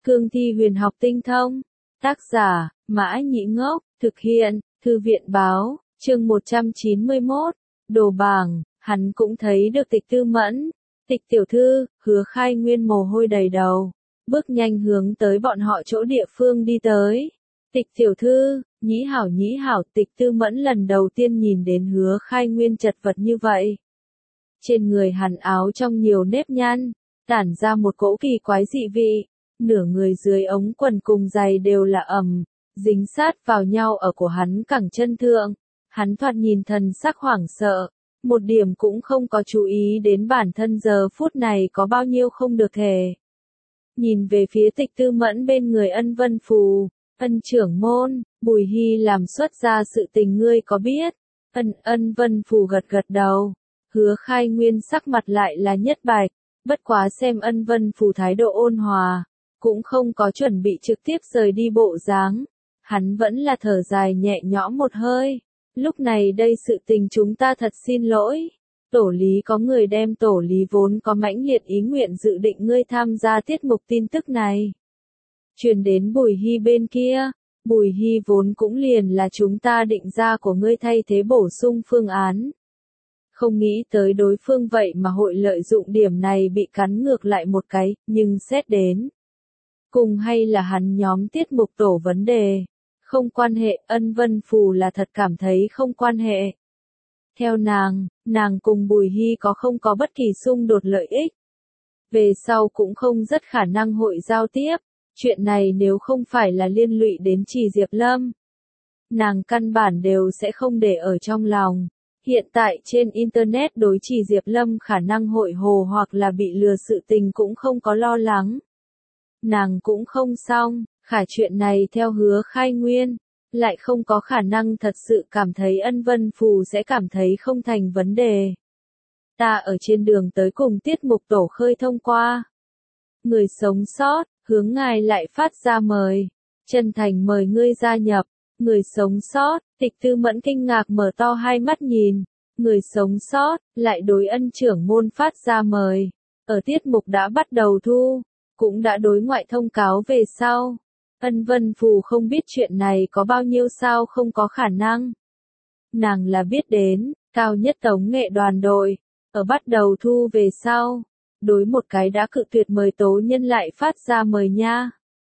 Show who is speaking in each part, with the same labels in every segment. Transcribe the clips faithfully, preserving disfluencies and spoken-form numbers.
Speaker 1: Cương thi huyền học tinh thông. Tác giả, Mã Nhĩ Ngốc, thực hiện, Thư viện báo, chương một trăm chín mươi mốt, đồ bảng, hắn cũng thấy được Tịch Tư Mẫn. Tịch tiểu thư, Hứa Khai Nguyên mồ hôi đầy đầu, bước nhanh hướng tới bọn họ chỗ địa phương đi tới. Tịch tiểu thư, Nhĩ hảo Nhĩ hảo, Tịch Tư Mẫn lần đầu tiên nhìn đến Hứa Khai Nguyên chật vật như vậy. Trên người hắn áo trong nhiều nếp nhăn, tản ra một cỗ kỳ quái dị vị, nửa người dưới ống quần cùng giày đều là ẩm, dính sát vào nhau ở của hắn cẳng chân thượng. Hắn thoạt nhìn thần sắc hoảng sợ, một điểm cũng không có chú ý đến bản thân giờ phút này có bao nhiêu không được thể. Nhìn về phía Tịch Tư Mẫn bên người Ân Vân Phù, Ân trưởng môn, Bùi Hy làm xuất ra sự tình ngươi có biết? Ân Ân Vân Phù gật gật đầu. Hứa Khai Nguyên sắc mặt lại là nhất bạch, bất quá xem Ân Vân Phù thái độ ôn hòa, cũng không có chuẩn bị trực tiếp rời đi bộ dáng. Hắn vẫn là thở dài nhẹ nhõm một hơi. Lúc này đây sự tình chúng ta thật xin lỗi. Tổ lý có người đem tổ lý vốn có mãnh liệt ý nguyện dự định ngươi tham gia tiết mục tin tức này. Truyền đến Bùi Hy bên kia, Bùi Hy vốn cũng liền là chúng ta định ra của ngươi thay thế bổ sung phương án. Không nghĩ tới đối phương vậy mà hội lợi dụng điểm này bị cắn ngược lại một cái, nhưng xét đến. Cùng hay là hắn nhóm tiết mục tổ vấn đề. Không quan hệ, Ân Vân Phù là thật cảm thấy không quan hệ. Theo nàng, nàng cùng Bùi Hy có không có bất kỳ xung đột lợi ích. Về sau cũng không rất khả năng hội giao tiếp, chuyện này nếu không phải là liên lụy đến Trì Diệp Lâm. Nàng căn bản đều sẽ không để ở trong lòng. Hiện tại trên Internet đối Trì Diệp Lâm khả năng hội hồ hoặc là bị lừa sự tình cũng không có lo lắng. Nàng cũng không xong. Khả chuyện này theo Hứa Khai Nguyên, lại không có khả năng thật sự cảm thấy Ân Vân Phù sẽ cảm thấy không thành vấn đề. Ta ở trên đường tới cùng tiết mục tổ khơi thông qua. Người sống sót, hướng ngài lại phát ra mời. Chân thành mời ngươi gia nhập. Người sống sót, Tịch Tư Mẫn kinh ngạc mở to hai mắt nhìn. Người sống sót, lại đối Ân trưởng môn phát ra mời. Ở tiết mục đã bắt đầu thu, cũng đã đối ngoại thông cáo về sau. Ân Vân Phù không biết chuyện này có bao nhiêu sao không có khả năng. Nàng là biết đến, cao nhất tống nghệ đoàn đội, ở bắt đầu thu về sau, đối một cái đã cự tuyệt mời tố nhân lại phát ra mời nha.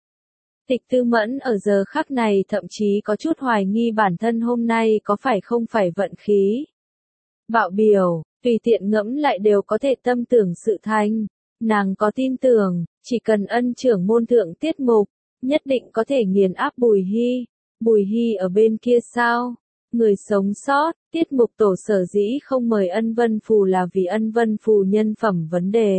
Speaker 1: Tịch Tư Mẫn ở giờ khắc này thậm chí có chút hoài nghi bản thân hôm nay có phải không phải vận khí. Bạo biểu, tùy tiện ngẫm lại đều có thể tâm tưởng sự thành. Nàng có tin tưởng, chỉ cần Ân trưởng môn thượng tiết mục, nhất định có thể nghiền áp Bùi Hy. Bùi Hy ở bên kia sao? Người sống sót, tiết mục tổ sở dĩ không mời Ân Vân Phù là vì Ân Vân Phù nhân phẩm vấn đề.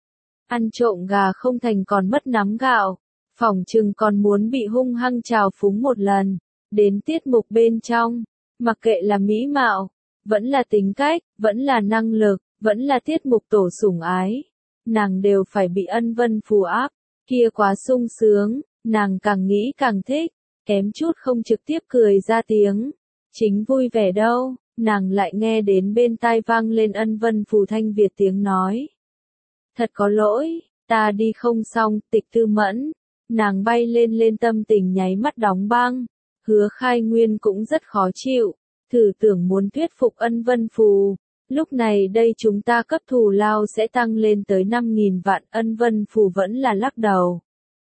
Speaker 1: Ăn trộm gà không thành còn mất nắm gạo, phỏng chừng còn muốn bị hung hăng trào phúng một lần. Đến tiết mục bên trong, mặc kệ là mỹ mạo, vẫn là tính cách, vẫn là năng lực, vẫn là tiết mục tổ sủng ái. Nàng đều phải bị Ân Vân Phù áp, kia quá sung sướng. Nàng càng nghĩ càng thích, kém chút không trực tiếp cười ra tiếng. Chính vui vẻ đâu, nàng lại nghe đến bên tai vang lên Ân Vân Phù thanh Việt tiếng nói. Thật có lỗi, ta đi không xong, Tịch Tư Mẫn. Nàng bay lên lên tâm tình nháy mắt đóng băng. Hứa Khai Nguyên cũng rất khó chịu, thử tưởng muốn thuyết phục Ân Vân Phù. Lúc này đây chúng ta cấp thù lao sẽ tăng lên tới năm nghìn vạn, Ân Vân Phù vẫn là lắc đầu.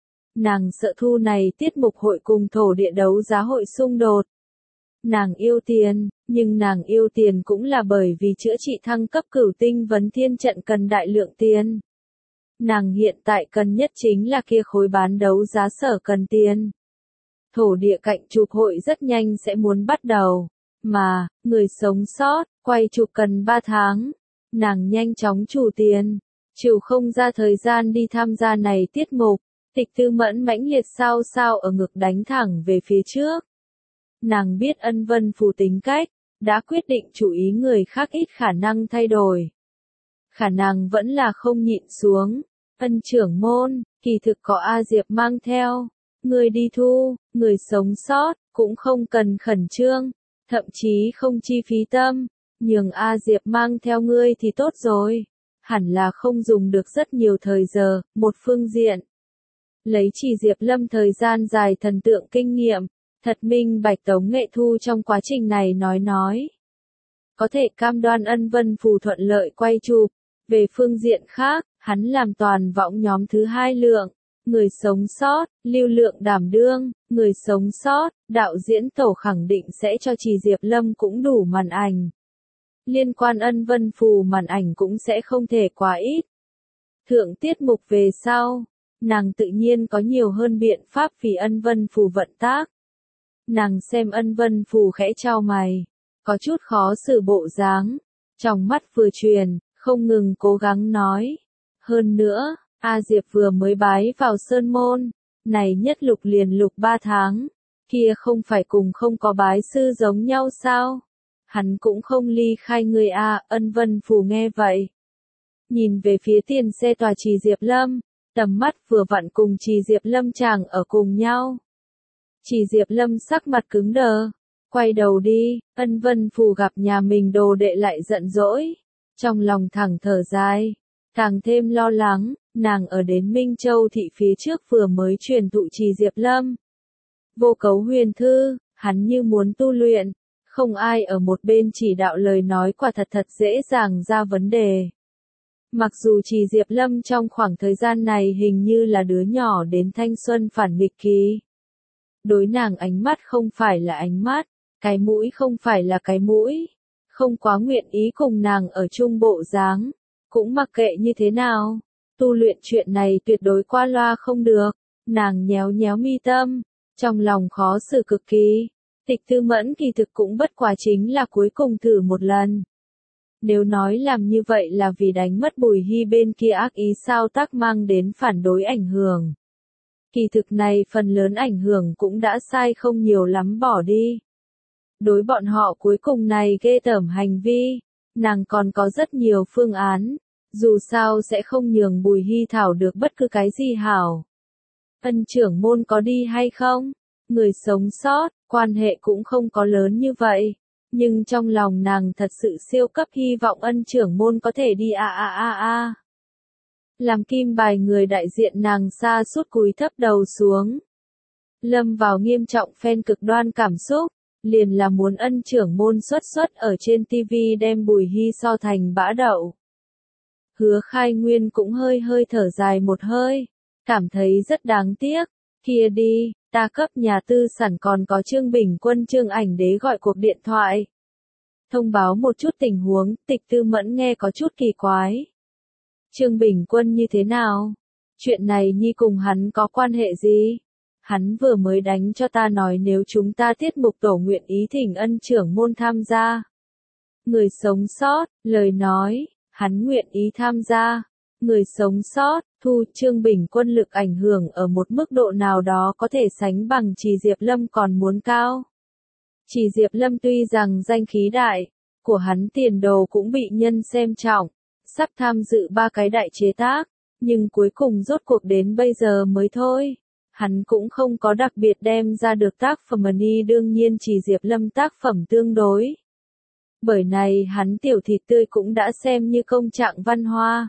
Speaker 1: Nàng sợ thu này tiết mục hội cùng thổ địa đấu giá hội xung đột. Nàng yêu tiền, nhưng nàng yêu tiền cũng là bởi vì chữa trị thăng cấp cửu tinh vấn thiên trận cần đại lượng tiền. Nàng hiện tại cần nhất chính là kia khối bán đấu giá sở cần tiền. Thổ địa cạnh chụp hội rất nhanh sẽ muốn bắt đầu, mà, người sống sót, quay chụp cần ba tháng. Nàng nhanh chóng trù tiền, chịu không ra thời gian đi tham gia này tiết mục. Tịch Tư Mẫn mãnh liệt sao sao ở ngực đánh thẳng về phía trước. Nàng biết Ân Vân Phù tính cách, đã quyết định chú ý người khác ít khả năng thay đổi. Khả năng vẫn là không nhịn xuống. Ân trưởng môn, kỳ thực có A Diệp mang theo. Người đi thu, người sống sót, cũng không cần khẩn trương, thậm chí không chi phí tâm. Nhường A Diệp mang theo ngươi thì tốt rồi. Hẳn là không dùng được rất nhiều thời giờ, một phương diện. Lấy Chỉ Diệp Lâm thời gian dài thần tượng kinh nghiệm, thật minh bạch Tống Nghệ Thu trong quá trình này nói nói. Có thể cam đoan Ân Vân Phù thuận lợi quay chụp. Về phương diện khác, hắn làm toàn võng nhóm thứ hai lượng, người sống sót, lưu lượng đảm đương, người sống sót, đạo diễn tổ khẳng định sẽ cho Chỉ Diệp Lâm cũng đủ màn ảnh. Liên quan Ân Vân Phù màn ảnh cũng sẽ không thể quá ít. Thượng tiết mục về sau, nàng tự nhiên có nhiều hơn biện pháp vì Ân Vân Phù vận tác. Nàng xem Ân Vân Phù khẽ chau mày, có chút khó xử bộ dáng, trong mắt vừa truyền, không ngừng cố gắng nói. Hơn nữa, A Diệp vừa mới bái vào Sơn Môn, này nhất lục liền lục ba tháng, kia không phải cùng không có bái sư giống nhau sao? Hắn cũng không ly khai người A. Ân Vân Phù nghe vậy. Nhìn về phía tiền xe tòa Chỉ Diệp Lâm, tầm mắt vừa vặn cùng Chỉ Diệp Lâm chàng ở cùng nhau. Chỉ Diệp Lâm sắc mặt cứng đờ, quay đầu đi. Ân Vân Phù gặp nhà mình đồ đệ lại giận dỗi, trong lòng thẳng thở dài, càng thêm lo lắng. Nàng ở đến Minh Châu thị phía trước vừa mới truyền thụ Chỉ Diệp Lâm Vô Cấu Huyền Thư, hắn như muốn tu luyện, không ai ở một bên chỉ đạo lời nói quả thật thật dễ dàng ra vấn đề. Mặc dù Chỉ Diệp Lâm trong khoảng thời gian này hình như là đứa nhỏ đến thanh xuân phản nghịch kỳ. Đối nàng ánh mắt không phải là ánh mắt, cái mũi không phải là cái mũi, không quá nguyện ý cùng nàng ở chung bộ dáng, cũng mặc kệ như thế nào. Tu luyện chuyện này tuyệt đối qua loa không được, nàng nhéo nhéo mi tâm, trong lòng khó xử cực kỳ. Tịch Tư Mẫn kỳ thực cũng bất quá chính là cuối cùng thử một lần. Nếu nói làm như vậy là vì đánh mất Bùi Hy bên kia ác ý sao tác mang đến phản đối ảnh hưởng. Kỳ thực này phần lớn ảnh hưởng cũng đã sai không nhiều lắm bỏ đi. Đối bọn họ cuối cùng này ghê tởm hành vi, nàng còn có rất nhiều phương án. Dù sao sẽ không nhường Bùi Hy thảo được bất cứ cái gì hảo. Ân trưởng môn có đi hay không? Người sống sót, quan hệ cũng không có lớn như vậy. Nhưng trong lòng nàng thật sự siêu cấp hy vọng ân trưởng môn có thể đi a a a a. Làm kim bài người đại diện nàng xa suốt cúi thấp đầu xuống. Lâm vào nghiêm trọng phen cực đoan cảm xúc, liền là muốn ân trưởng môn xuất xuất ở trên tivi đem Bùi Hy so thành bã đậu. Hứa Khai Nguyên cũng hơi hơi thở dài một hơi, cảm thấy rất đáng tiếc. Kia đi, ta cấp nhà tư sản còn có Trương Bình Quân Trương Ảnh Đế gọi cuộc điện thoại. Thông báo một chút tình huống, Tịch Tư Mẫn nghe có chút kỳ quái. Trương Bình Quân như thế nào? Chuyện này nhi cùng hắn có quan hệ gì? Hắn vừa mới đánh cho ta nói nếu chúng ta tiết mục tổ nguyện ý thỉnh ân trưởng môn tham gia. Người sống sót, lời nói. Hắn nguyện ý tham gia. Người sống sót, thu Trương Bình Quân lực ảnh hưởng ở một mức độ nào đó có thể sánh bằng Chỉ Diệp Lâm còn muốn cao. Chỉ Diệp Lâm tuy rằng danh khí đại, của hắn tiền đồ cũng bị nhân xem trọng, sắp tham dự ba cái đại chế tác, nhưng cuối cùng rốt cuộc đến bây giờ mới thôi. Hắn cũng không có đặc biệt đem ra được tác phẩm ni đương nhiên Chỉ Diệp Lâm tác phẩm tương đối. Bởi này hắn tiểu thịt tươi cũng đã xem như công trạng văn hoa.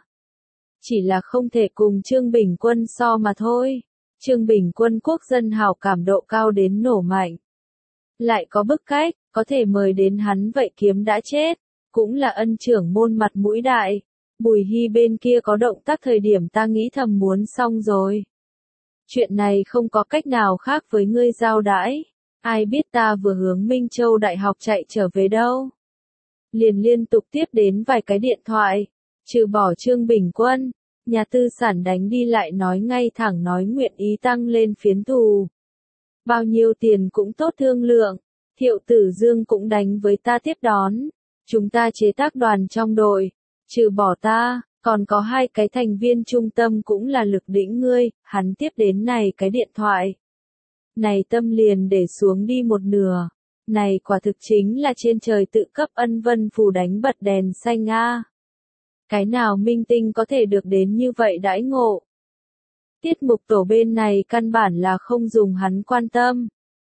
Speaker 1: Chỉ là không thể cùng Trương Bình Quân so mà thôi. Trương Bình Quân quốc dân hào cảm độ cao đến nổ mạnh. Lại có bức cách, có thể mời đến hắn vậy kiếm đã chết. Cũng là ân trưởng môn mặt mũi đại. Bùi Hy bên kia có động tác thời điểm ta nghĩ thầm muốn xong rồi. Chuyện này không có cách nào khác với ngươi giao đãi. Ai biết ta vừa hướng Minh Châu Đại học chạy trở về đâu. Liền liên tục tiếp đến vài cái điện thoại, trừ bỏ Trương Bình Quân, nhà tư sản đánh đi lại nói ngay thẳng nói nguyện ý tăng lên phiến thù. Bao nhiêu tiền cũng tốt thương lượng, Thiệu Tử Dương cũng đánh với ta tiếp đón, chúng ta chế tác đoàn trong đội, trừ bỏ ta, còn có hai cái thành viên trung tâm cũng là lực đỉnh ngươi, hắn tiếp đến này cái điện thoại. Này tâm liền để xuống đi một nửa. Này quả thực chính là trên trời tự cấp ân vân phù đánh bật đèn xanh a. Cái nào minh tinh có thể được đến như vậy đãi ngộ? Tiết mục tổ bên này căn bản là không dùng hắn quan tâm.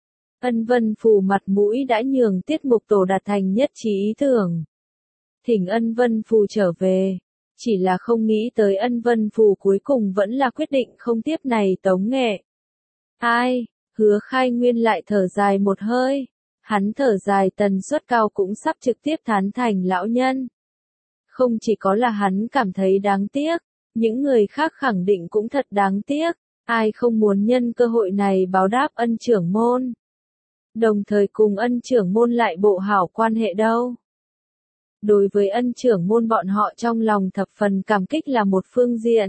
Speaker 1: Ân vân phù mặt mũi đã nhường tiết mục tổ đạt thành nhất trí ý tưởng. Thỉnh ân vân phù trở về. Chỉ là không nghĩ tới Ân Vân Phù cuối cùng vẫn là quyết định không tiếp này tống nghệ. Ai, Hứa Khai Nguyên lại thở dài một hơi. Hắn thở dài tần suất cao cũng sắp trực tiếp thán thành lão nhân. Không chỉ có là hắn cảm thấy đáng tiếc, những người khác khẳng định cũng thật đáng tiếc, ai không muốn nhân cơ hội này báo đáp ân trưởng môn. Đồng thời cùng ân trưởng môn lại bộ hảo quan hệ đâu. Đối với ân trưởng môn bọn họ trong lòng thập phần cảm kích là một phương diện.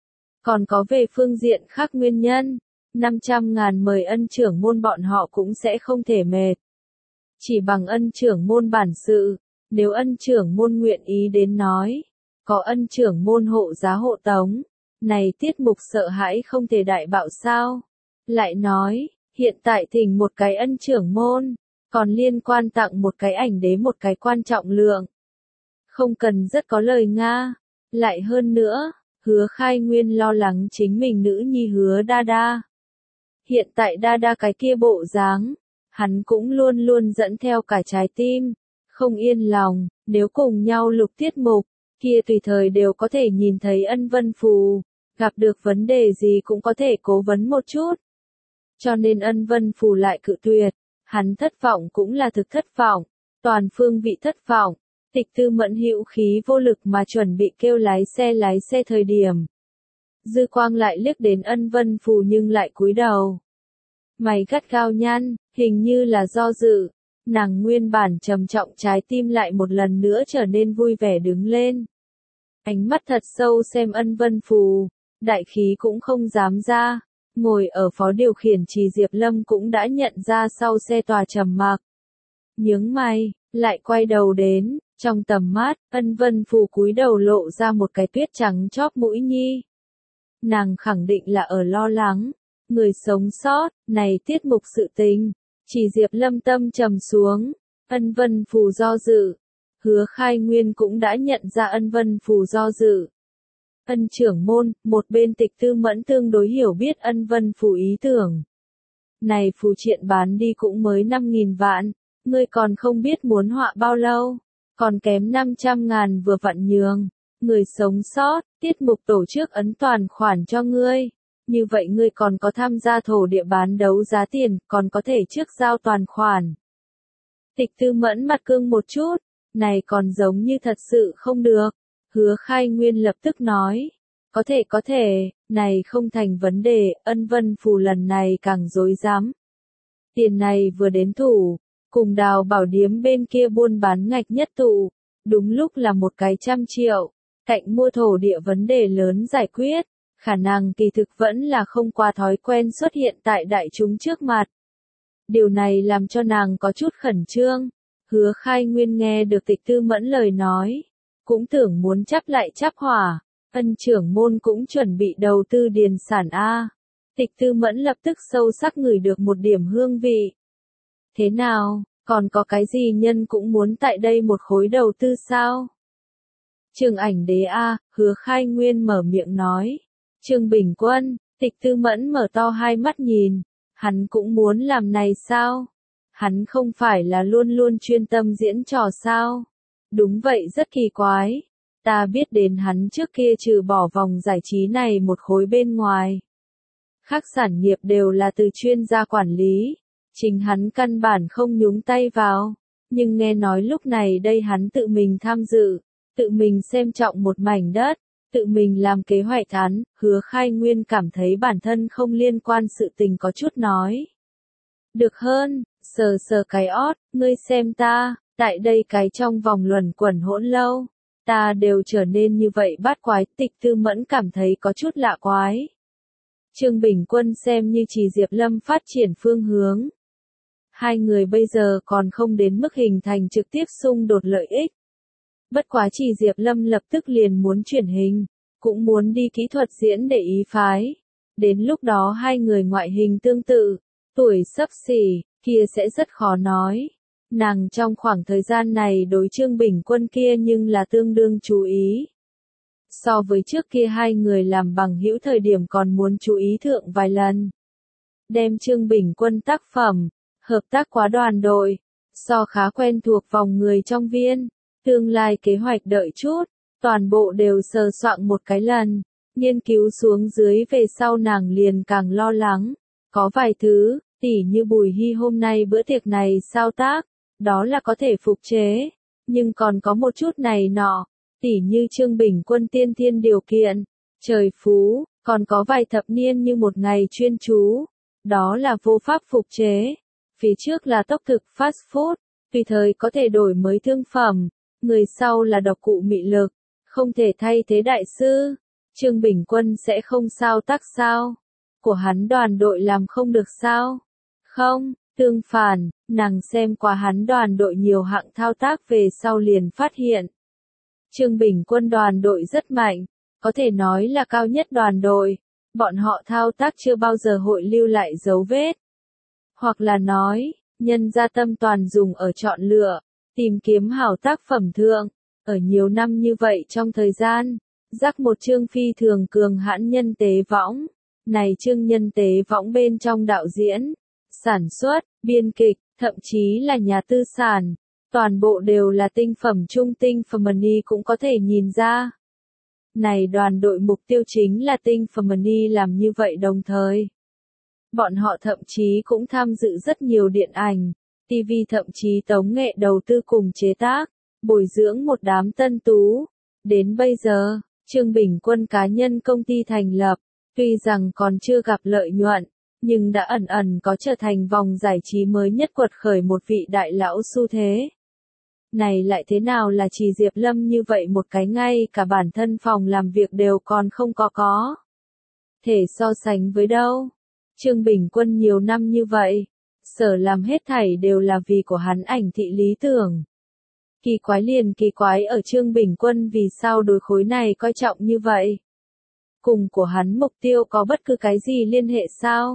Speaker 1: Còn có về phương diện khác nguyên nhân, năm trăm ngàn mời ân trưởng môn bọn họ cũng sẽ không thể mệt. Chỉ bằng ân trưởng môn bản sự, nếu ân trưởng môn nguyện ý đến nói, có ân trưởng môn hộ giá hộ tống, này tiết mục sợ hãi không thể đại bạo sao. Lại nói, hiện tại thỉnh một cái ân trưởng môn, còn liên quan tặng một cái ảnh đế một cái quan trọng lượng. Không cần rất có lời Nga, lại hơn nữa, Hứa Khai Nguyên lo lắng chính mình nữ nhi Hứa Đa Đa. Hiện tại Đa Đa cái kia bộ dáng, hắn cũng luôn luôn dẫn theo cả trái tim, không yên lòng, nếu cùng nhau lục tiết mục, kia tùy thời đều có thể nhìn thấy Ân Vân Phù, gặp được vấn đề gì cũng có thể cố vấn một chút. Cho nên Ân Vân Phù lại cự tuyệt, hắn thất vọng cũng là thực thất vọng, toàn phương vị thất vọng. Tịch Tư Mẫn hữu khí vô lực mà chuẩn bị kêu lái xe lái xe thời điểm. Dư Quang lại liếc đến Ân Vân Phù nhưng lại cúi đầu. Mày gắt gao nhăn, hình như là do dự, nàng nguyên bản trầm trọng trái tim lại một lần nữa trở nên vui vẻ đứng lên. Ánh mắt thật sâu xem Ân Vân Phù, đại khí cũng không dám ra, ngồi ở phó điều khiển Trì Diệp Lâm cũng đã nhận ra sau xe tòa trầm mặc. Nhướng mày, lại quay đầu đến, trong tầm mắt, Ân Vân Phù cúi đầu lộ ra một cái tuyết trắng chóp mũi nhi. Nàng khẳng định là ở lo lắng, người sống sót, này tiết mục sự tình. Chỉ Diệp Lâm tâm trầm xuống, Ân Vân Phù do dự. Hứa Khai Nguyên cũng đã nhận ra Ân Vân Phù do dự. Ân trưởng môn, một bên Tịch Tư Mẫn tương đối hiểu biết Ân Vân Phù ý tưởng. Này phù triện bán đi cũng mới năm nghìn vạn, ngươi còn không biết muốn họa bao lâu, còn kém năm trăm ngàn vừa vặn nhường. Người sống sót, tiết mục tổ chức ấn toàn khoản cho ngươi. Như vậy ngươi còn có tham gia thổ địa bán đấu giá tiền, còn có thể trước giao toàn khoản. Tịch Tư Mẫn mặt cương một chút, này còn giống như thật sự không được. Hứa Khai Nguyên lập tức nói, có thể có thể, này không thành vấn đề, Ân Vân Phù lần này càng dối dám. Tiền này vừa đến thủ, cùng Đào Bảo Điếm bên kia buôn bán ngạch nhất tụ, đúng lúc là một cái trăm triệu, cạnh mua thổ địa vấn đề lớn giải quyết. Khả năng kỳ thực vẫn là không qua thói quen xuất hiện tại đại chúng trước mặt. Điều này làm cho nàng có chút khẩn trương. Hứa Khai Nguyên nghe được Tịch Tư Mẫn lời nói, cũng tưởng muốn chắp lại chắp hỏa. Ân trưởng môn cũng chuẩn bị đầu tư điền sản A. Tịch Tư Mẫn lập tức sâu sắc ngửi được một điểm hương vị. Thế nào, còn có cái gì nhân cũng muốn tại đây một khối đầu tư sao? Trường Ảnh Đế A, Hứa Khai Nguyên mở miệng nói. Trương Bình Quân, Tịch Tư Mẫn mở to hai mắt nhìn, hắn cũng muốn làm này sao? Hắn không phải là luôn luôn chuyên tâm diễn trò sao? Đúng vậy rất kỳ quái, ta biết đến hắn trước kia trừ bỏ vòng giải trí này một khối bên ngoài. Khác sản nghiệp đều là từ chuyên gia quản lý, chính hắn căn bản không nhúng tay vào, nhưng nghe nói lúc này đây hắn tự mình tham dự, tự mình xem trọng một mảnh đất. Tự mình làm kế hoạch án, Hứa Khai Nguyên cảm thấy bản thân không liên quan sự tình có chút nói. Được hơn, sờ sờ cái ót, ngươi xem ta, tại đây cái trong vòng luẩn quẩn hỗn lâu, ta đều trở nên như vậy bát quái. Tịch Tư Mẫn cảm thấy có chút lạ quái. Trương Bình Quân xem như Trì Diệp Lâm phát triển phương hướng. Hai người bây giờ còn không đến mức hình thành trực tiếp xung đột lợi ích. Bất quá Trì Diệp Lâm lập tức liền muốn chuyển hình, cũng muốn đi kỹ thuật diễn để ý phái. Đến lúc đó hai người ngoại hình tương tự, tuổi xấp xỉ, kia sẽ rất khó nói. Nàng trong khoảng thời gian này đối Trương Bình Quân kia nhưng là tương đương chú ý. So với trước kia hai người làm bằng hữu thời điểm còn muốn chú ý thượng vài lần. Đem Trương Bình Quân tác phẩm, hợp tác quá đoàn đội, so khá quen thuộc vòng người trong viên. Tương lai kế hoạch đợi chút, toàn bộ đều sờ soạng một cái lần, nghiên cứu xuống dưới về sau nàng liền càng lo lắng. Có vài thứ, tỉ như Bùi Hy hôm nay bữa tiệc này sao tác, đó là có thể phục chế, nhưng còn có một chút này nọ, tỉ như Trương Bình Quân tiên thiên điều kiện, trời phú, còn có vài thập niên như một ngày chuyên chú, đó là vô pháp phục chế. Phía trước là tốc thực fast food, tùy thời có thể đổi mới thương phẩm, người sau là độc cụ mị lực, không thể thay thế đại sư. Trương Bình Quân sẽ không sao tác sao? Của hắn đoàn đội làm không được sao? Không, tương phản, nàng xem qua hắn đoàn đội nhiều hạng thao tác về sau liền phát hiện. Trương Bình Quân đoàn đội rất mạnh, có thể nói là cao nhất đoàn đội, bọn họ thao tác chưa bao giờ hội lưu lại dấu vết. Hoặc là nói, nhân gia tâm toàn dùng ở chọn lựa, tìm kiếm hảo tác phẩm thượng, ở nhiều năm như vậy trong thời gian, rắc một chương phi thường cường hãn nhân tế võng, này chương nhân tế võng bên trong đạo diễn, sản xuất, biên kịch, thậm chí là nhà tư sản, toàn bộ đều là tinh phẩm trung tinh phẩm money cũng có thể nhìn ra. Này đoàn đội mục tiêu chính là tinh phẩm money làm như vậy đồng thời. Bọn họ thậm chí cũng tham dự rất nhiều điện ảnh, ti vi thậm chí tống nghệ đầu tư cùng chế tác, bồi dưỡng một đám tân tú. Đến bây giờ, Trương Bình Quân cá nhân công ty thành lập, tuy rằng còn chưa gặp lợi nhuận, nhưng đã ẩn ẩn có trở thành vòng giải trí mới nhất quật khởi một vị đại lão xu thế. Này lại thế nào là chỉ Diệp Lâm như vậy một cái ngay cả bản thân phòng làm việc đều còn không có có. Thể so sánh với đâu. Trương Bình Quân nhiều năm như vậy, sở làm hết thảy đều là vì của hắn ảnh thị lý tưởng. Kỳ quái liền kỳ quái ở Trương Bình Quân vì sao đối khối này coi trọng như vậy. Cùng của hắn mục tiêu có bất cứ cái gì liên hệ sao?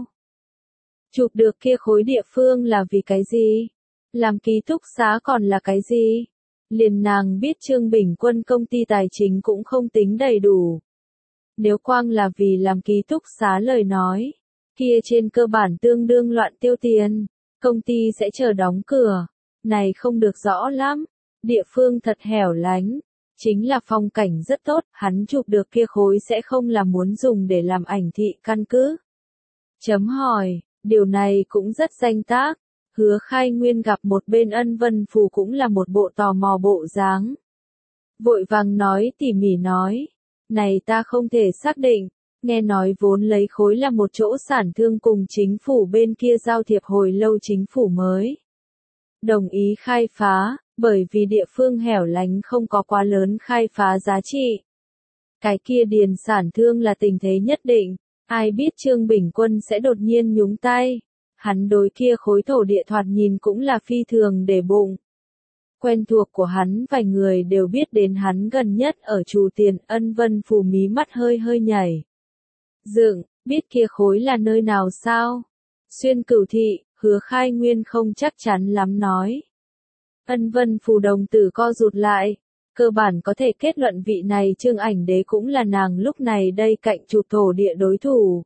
Speaker 1: Chụp được kia khối địa phương là vì cái gì? Làm ký túc xá còn là cái gì? Liền nàng biết Trương Bình Quân công ty tài chính cũng không tính đầy đủ. Nếu quang là vì làm ký túc xá lời nói, kia trên cơ bản tương đương loạn tiêu tiền, công ty sẽ chờ đóng cửa, này không được rõ lắm, địa phương thật hẻo lánh, chính là phong cảnh rất tốt, hắn chụp được kia khối sẽ không là muốn dùng để làm ảnh thị căn cứ. Chấm hỏi, điều này cũng rất danh tác, Hứa Khai Nguyên gặp một bên Ân Vân Phù cũng là một bộ tò mò bộ dáng. Vội vàng nói tỉ mỉ nói, này ta không thể xác định. Nghe nói vốn lấy khối là một chỗ sản thương cùng chính phủ bên kia giao thiệp hồi lâu chính phủ mới. Đồng ý khai phá, bởi vì địa phương hẻo lánh không có quá lớn khai phá giá trị. Cái kia điền sản thương là tình thế nhất định, ai biết Trương Bình Quân sẽ đột nhiên nhúng tay. Hắn đối kia khối thổ địa thoạt nhìn cũng là phi thường để bụng. Quen thuộc của hắn vài người đều biết đến hắn gần nhất ở Trù Tiền. Ân Vân Phù mí mắt hơi hơi nhảy. Dựng, biết kia khối là nơi nào sao? Xuyên Cửu Thị, Hứa Khai Nguyên không chắc chắn lắm nói. Ân Vân Phù đồng tử co rụt lại, cơ bản có thể kết luận vị này Trương Ảnh Đế cũng là nàng lúc này đây cạnh chụp thổ địa đối thủ.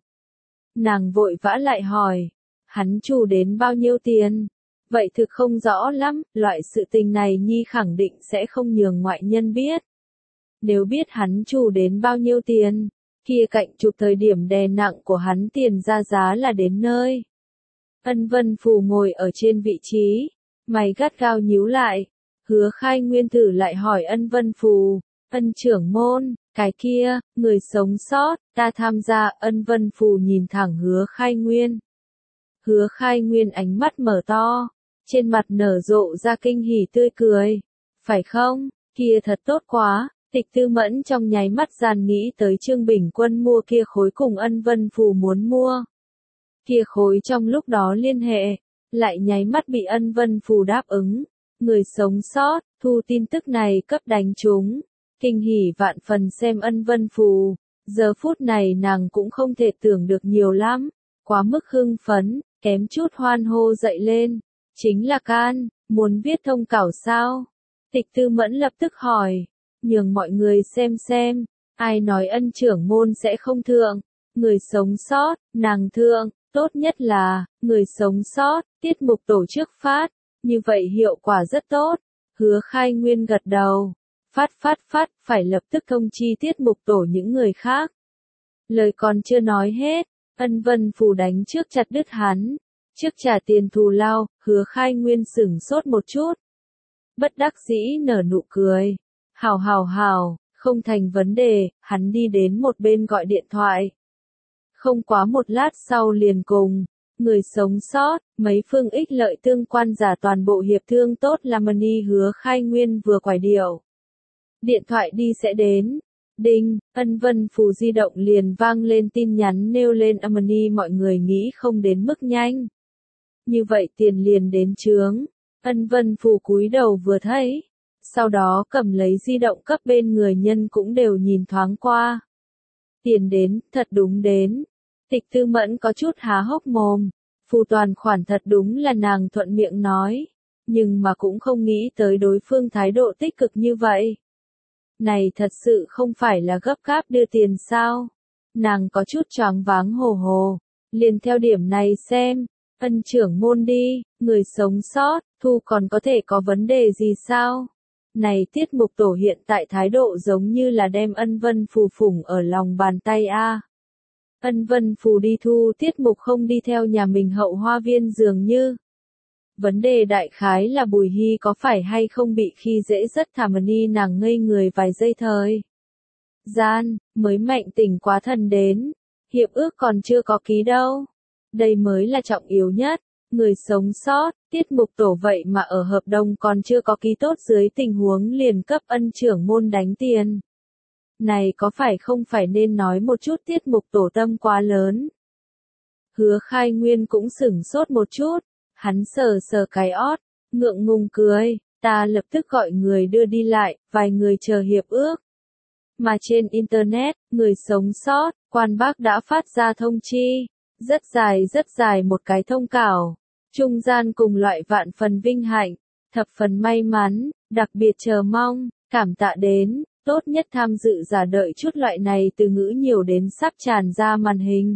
Speaker 1: Nàng vội vã lại hỏi, hắn chủ đến bao nhiêu tiền? Vậy thực không rõ lắm, loại sự tình này Nhi khẳng định sẽ không nhường ngoại nhân biết. Nếu biết hắn chủ đến bao nhiêu tiền, kia cạnh chụp thời điểm đè nặng của hắn tiền ra giá là đến nơi. Ân Vân Phù ngồi ở trên vị trí, mày gắt gao nhíu lại, Hứa Khai Nguyên thử lại hỏi Ân Vân Phù, Ân trưởng môn, cái kia, người sống sót, ta tham gia. Ân Vân Phù nhìn thẳng Hứa Khai Nguyên. Hứa Khai Nguyên ánh mắt mở to, trên mặt nở rộ ra kinh hỉ tươi cười. Phải không, kia thật tốt quá. Tịch Tư Mẫn trong nháy mắt gian nghĩ tới Trương Bình Quân mua kia khối cùng Ân Vân Phù muốn mua. Kia khối trong lúc đó liên hệ, lại nháy mắt bị Ân Vân Phù đáp ứng. Người sống sót, thu tin tức này cấp đánh trúng. Kinh hỉ vạn phần xem Ân Vân Phù. Giờ phút này nàng cũng không thể tưởng được nhiều lắm. Quá mức hưng phấn, kém chút hoan hô dậy lên. Chính là can, muốn viết thông cảo sao? Tịch Tư Mẫn lập tức hỏi. Nhường mọi người xem xem, ai nói Ân trưởng môn sẽ không thượng, người sống sót, nàng thượng, tốt nhất là, người sống sót, tiết mục tổ chức phát, như vậy hiệu quả rất tốt. Hứa Khai Nguyên gật đầu, Phát phát phát, phải lập tức thông chi tiết mục tổ những người khác. Lời còn chưa nói hết, Ân Vân Phù đánh trước chặt đứt hắn. Trước trả tiền thù lao, Hứa Khai Nguyên sửng sốt một chút. Bất đắc dĩ nở nụ cười. Hào hào hào, không thành vấn đề, hắn đi đến một bên gọi điện thoại. Không quá một lát sau liền cùng, người sống sót, mấy phương ích lợi tương quan giả toàn bộ hiệp thương tốt Lamani Hứa Khai Nguyên vừa quải điệu. Điện thoại đi sẽ đến. Đinh, Ân Vân Phù di động liền vang lên tin nhắn nêu lên Amani mọi người nghĩ không đến mức nhanh. Như vậy tiền liền đến chướng. Ân Vân Phù cúi đầu vừa thấy. Sau đó cầm lấy di động cấp bên người nhân cũng đều nhìn thoáng qua. Tiền đến, thật đúng đến. Tịch Tư Mẫn có chút há hốc mồm. Phù toàn khoản thật đúng là nàng thuận miệng nói. Nhưng mà cũng không nghĩ tới đối phương thái độ tích cực như vậy. Này thật sự không phải là gấp gáp đưa tiền sao? Nàng có chút choáng váng hồ hồ. Liền theo điểm này xem. Ân trưởng môn đi, người sống sót, thu còn có thể có vấn đề gì sao? Này tiết mục tổ hiện tại thái độ giống như là đem Ân Vân Phù phủng ở lòng bàn tay a. Ân Vân Phù đi thu tiết mục không đi theo nhà mình hậu hoa viên dường như. Vấn đề đại khái là Bùi Hy có phải hay không bị khi dễ rất thảm ni nàng ngây người vài giây thời. Gian, mới mạnh tỉnh quá thần đến. Hiệp ước còn chưa có ký đâu. Đây mới là trọng yếu nhất. Người sống sót, tiết mục tổ vậy mà ở hợp đồng còn chưa có ký tốt dưới tình huống liền cấp Ân trưởng môn đánh tiền. Này có phải không phải nên nói một chút tiết mục tổ tâm quá lớn. Hứa Khai Nguyên cũng sửng sốt một chút. Hắn sờ sờ cái ót, ngượng ngùng cười, ta lập tức gọi người đưa đi lại, vài người chờ hiệp ước. Mà trên Internet, người sống sót, quan bác đã phát ra thông chi, rất dài rất dài một cái thông cáo, trung gian cùng loại vạn phần vinh hạnh, thập phần may mắn, đặc biệt chờ mong, cảm tạ đến, tốt nhất tham dự giả đợi chút loại này từ ngữ nhiều đến sắp tràn ra màn hình.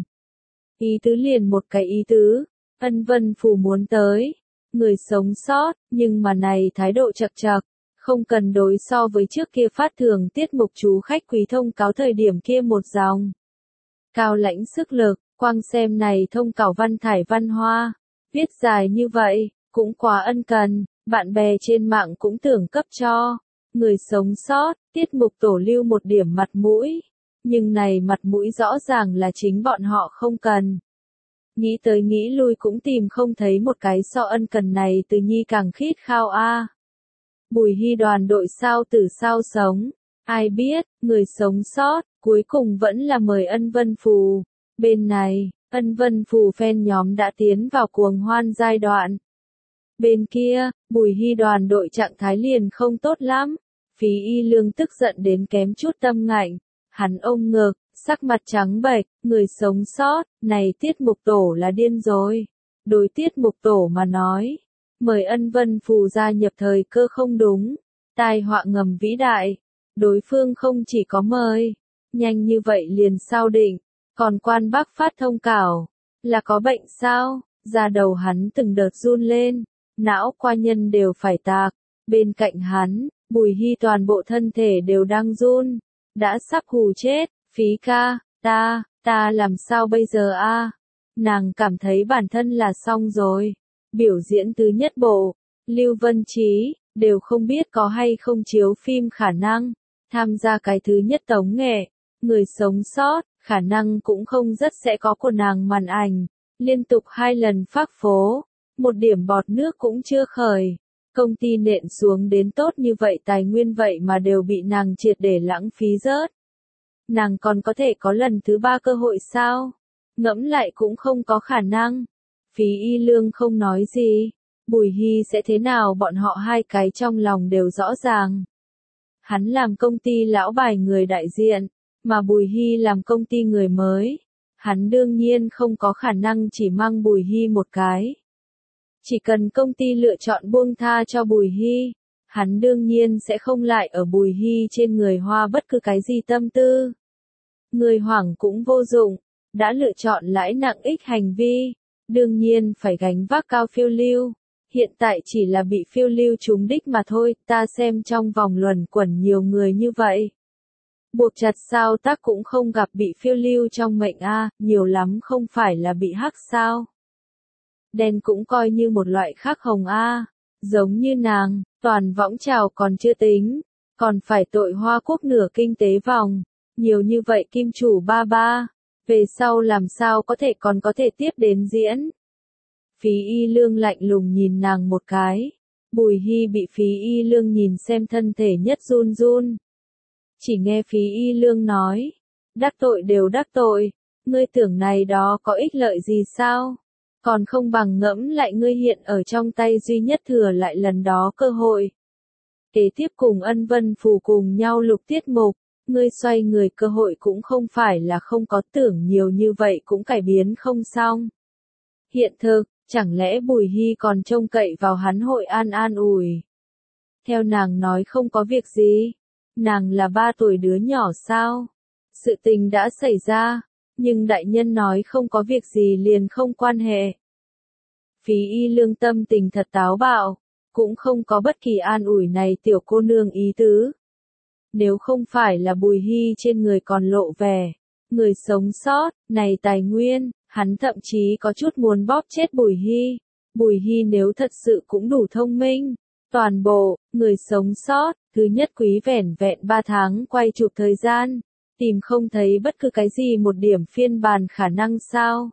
Speaker 1: Ý tứ liền một cái ý tứ. Ân Vân Phù muốn tới, người sống sót, nhưng mà này thái độ chật chật, không cần đối so với trước kia phát thường tiết mục chú khách quý thông cáo thời điểm kia một dòng. Cao lãnh sức lực, quang xem này thông cáo văn thải văn hoa, viết dài như vậy, cũng quá ân cần, bạn bè trên mạng cũng tưởng cấp cho, người sống sót, tiết mục tổ lưu một điểm mặt mũi, nhưng này mặt mũi rõ ràng là chính bọn họ không cần. Nghĩ tới nghĩ lui cũng tìm không thấy một cái so ân cần này từ nhi càng khít khao a. Bùi Hy đoàn đội sao tử sao sống, ai biết, người sống sót, cuối cùng vẫn là mời Ân Vân Phù. Bên này, Ân Vân Phù fan nhóm đã tiến vào cuồng hoan giai đoạn. Bên kia, Bùi Hy đoàn đội trạng thái liền không tốt lắm, Phí Y Lương tức giận đến kém chút tâm ngạnh, hắn ôm ngực. Sắc mặt trắng bệch, người sống sót, này tiết mục tổ là điên rồi. Đối tiết mục tổ mà nói, mời Ân Vân Phù gia nhập thời cơ không đúng, tai họa ngầm vĩ đại. Đối phương không chỉ có mời, nhanh như vậy liền sao định, còn quan bác phát thông cáo, là có bệnh sao, da đầu hắn từng đợt run lên, não qua nhân đều phải tạc, bên cạnh hắn, Bùi Hy toàn bộ thân thể đều đang run, đã sắp hù chết. Phí ca, ta, ta làm sao bây giờ a? Nàng cảm thấy bản thân là xong rồi. Biểu diễn thứ nhất bộ, Lưu Vân Trí, đều không biết có hay không chiếu phim khả năng. Tham gia cái thứ nhất tống nghệ, người sống sót, khả năng cũng không rất sẽ có của nàng màn ảnh. Liên tục hai lần phác phố, một điểm bọt nước cũng chưa khởi. Công ty nện xuống đến tốt như vậy tài nguyên vậy mà đều bị nàng triệt để lãng phí rớt. Nàng còn có thể có lần thứ ba cơ hội sao? Ngẫm lại cũng không có khả năng. Phí Y Lương không nói gì. Bùi Hy sẽ thế nào bọn họ hai cái trong lòng đều rõ ràng. Hắn làm công ty lão bài người đại diện, mà Bùi Hy làm công ty người mới. Hắn đương nhiên không có khả năng chỉ mang Bùi Hy một cái. Chỉ cần công ty lựa chọn buông tha cho Bùi Hy, hắn đương nhiên sẽ không lại ở Bùi Hy trên người hoa bất cứ cái gì tâm tư. Người hoảng cũng vô dụng, đã lựa chọn lãi nặng ích hành vi, đương nhiên phải gánh vác cao phiêu lưu. Hiện tại chỉ là bị phiêu lưu trúng đích mà thôi, ta xem trong vòng luẩn quẩn nhiều người như vậy. Buộc chặt sao tác cũng không gặp bị phiêu lưu trong mệnh a, nhiều lắm không phải là bị hắc sao. Đen cũng coi như một loại khác hồng a, giống như nàng, toàn võng trào còn chưa tính, còn phải tội Hoa Quốc nửa kinh tế vòng, nhiều như vậy kim chủ ba ba, về sau làm sao có thể còn có thể tiếp đến diễn. Phí Y Lương lạnh lùng nhìn nàng một cái, Bùi Hy bị Phí Y Lương nhìn xem thân thể nhất run run. Chỉ nghe Phí Y Lương nói, đắc tội đều đắc tội, ngươi tưởng này đó có ích lợi gì sao? Còn không bằng ngẫm lại ngươi hiện ở trong tay duy nhất thừa lại lần đó cơ hội. Kế tiếp cùng Ân Vân Phù cùng nhau lục tiết mục, ngươi xoay người cơ hội cũng không phải là không có, tưởng nhiều như vậy cũng cải biến không xong. Hiện thực, chẳng lẽ Bùi Hy còn trông cậy vào hắn hội an an ủi. Theo nàng nói không có việc gì, nàng là ba tuổi đứa nhỏ sao? Sự tình đã xảy ra, nhưng đại nhân nói không có việc gì liền không quan hệ. Phí Y Lương tâm tình thật táo bạo, cũng không có bất kỳ an ủi này tiểu cô nương ý tứ. Nếu không phải là Bùi Hy trên người còn lộ vẻ, người sống sót, này tài nguyên, hắn thậm chí có chút muốn bóp chết Bùi Hy. Bùi Hy nếu thật sự cũng đủ thông minh, toàn bộ, người sống sót, thứ nhất quý vẻn vẹn ba tháng quay chụp thời gian, tìm không thấy bất cứ cái gì một điểm phiên bản khả năng sao.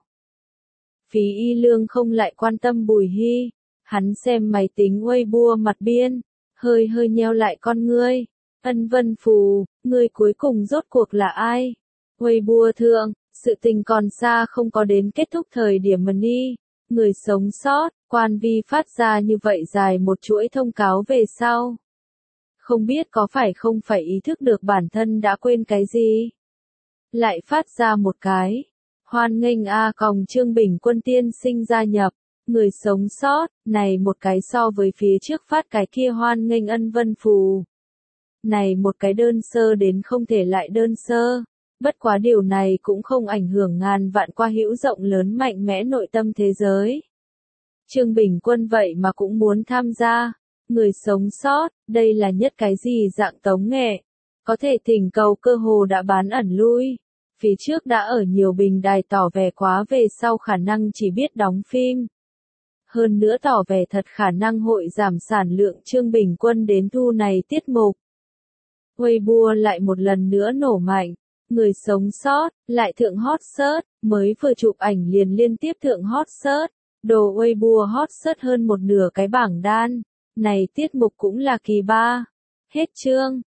Speaker 1: Phí Y Lương không lại quan tâm Bùi Hy, hắn xem máy tính Weibo mặt biên, hơi hơi nheo lại con ngươi. Ân Vân Phù, ngươi cuối cùng rốt cuộc là ai? Weibo thượng, sự tình còn xa không có đến kết thúc thời điểm mà ni. Người sống sót, quan vi phát ra như vậy dài một chuỗi thông cáo về sau. Không biết có phải không phải ý thức được bản thân đã quên cái gì? Lại phát ra một cái. Hoan nghênh A còng Trương Bình Quân tiên sinh gia nhập. Người sống sót, này một cái so với phía trước phát cái kia hoan nghênh Ân Vân Phù. Này một cái đơn sơ đến không thể lại đơn sơ. Bất quá điều này cũng không ảnh hưởng ngàn vạn qua hữu rộng lớn mạnh mẽ nội tâm thế giới. Trương Bình Quân vậy mà cũng muốn tham gia. Người sống sót, đây là nhất cái gì dạng tống nghệ. Có thể thỉnh cầu cơ hồ đã bán ẩn lui. Phía trước đã ở nhiều bình đài tỏ vẻ quá về sau khả năng chỉ biết đóng phim. Hơn nữa tỏ vẻ thật khả năng hội giảm sản lượng Trương Bình Quân đến thu này tiết mục. Weibo lại một lần nữa nổ mạnh. Người sống sót, lại thượng hot search, mới vừa chụp ảnh liền liên tiếp thượng hot search. Đồ Weibo hot search hơn một nửa cái bảng đan. Này tiết mục cũng là kỳ ba. Hết chương.